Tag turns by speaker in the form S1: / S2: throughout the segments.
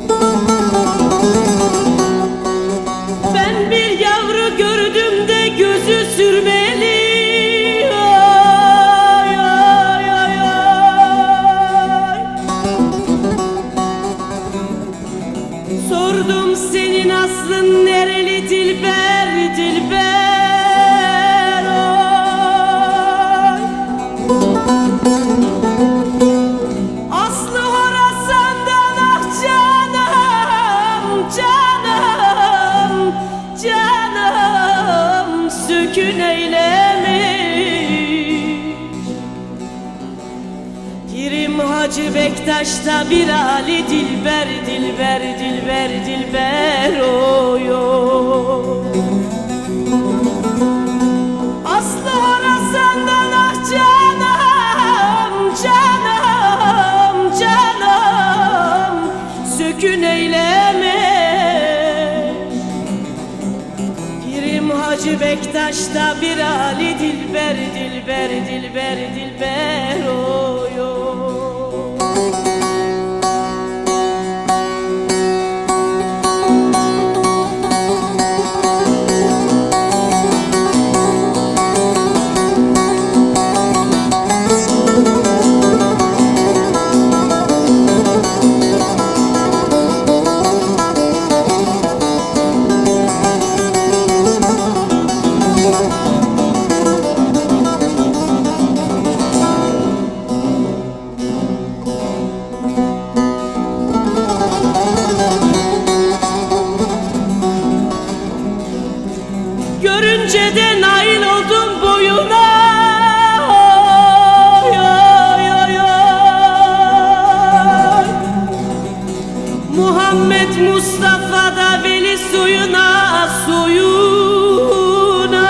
S1: Ben bir yavru gördüm de gözü sürmeli. Ay, ay, ay, ay. Sordum senin aslın nereli dilber, dilber, oy. Aslı Horasan'dan, ah canım, canım, canım sükun eylemiş. Pirim Hacı Bektaş'ta bir Ali dilber, dilber, dilber, dilber, oy, oy. Aslı Horasan'dan, ah canım, canım, canım sükun eyleme. Pirim Hacı Bektaş'ta bir Ali dilber, dilber, dilber, dilber, oy, oy. Görünce de nail oldum boyuna. Oy, oy, oy, oy. Muhammed Mustafa da veli suyuna, suyuna.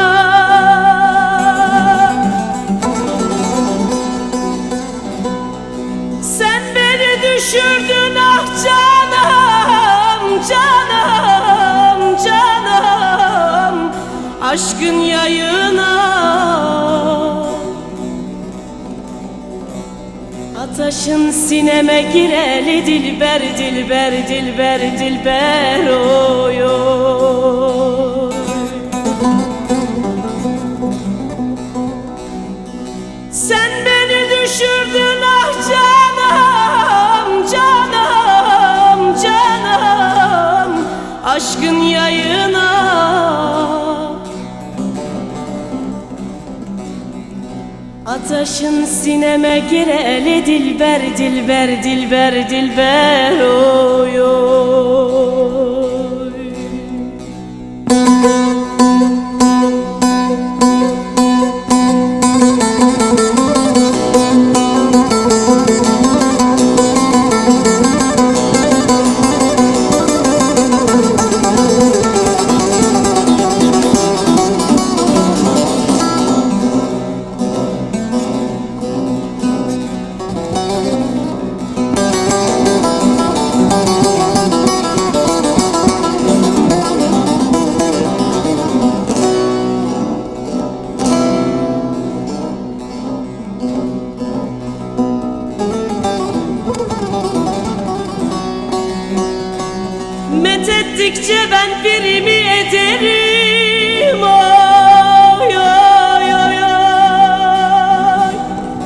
S1: Sen beni düşürdün, ah canım, canım, canım aşkın yayına. Ataşın sineme gireli dilber, dilber, dilber, dilber, oy, oy. Sen beni düşürdün, ah canım, canım, canım aşkın yayına. Ataşın sineme gireli dilber, dilber, dilber, dilber, oy, oy. Methettikçe ben pirimi ederim, oy, oy, oy, oy.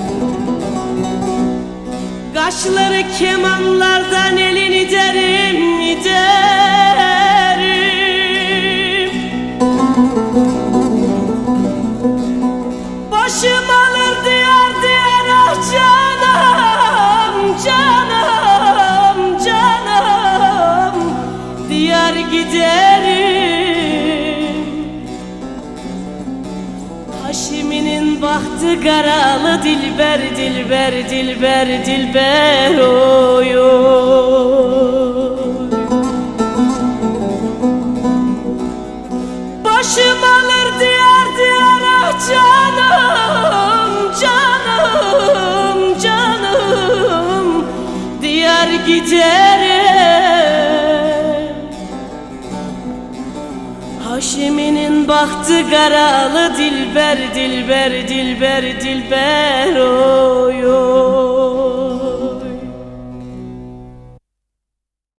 S1: Kaşları kemanlardan elini derim, derim. Başım alır diyar diyar, ah canım, canım, canım diyar giderim. Haşimi'nin bahtı karalı dilber, dilber, dilber, dilber, oy, oy. Başım alır diyar diyar, ah canım, canım, canım diyar giderim. Haşimi'nin bahtı karalı dilber, dilber, dilber, dilber, oy, oy.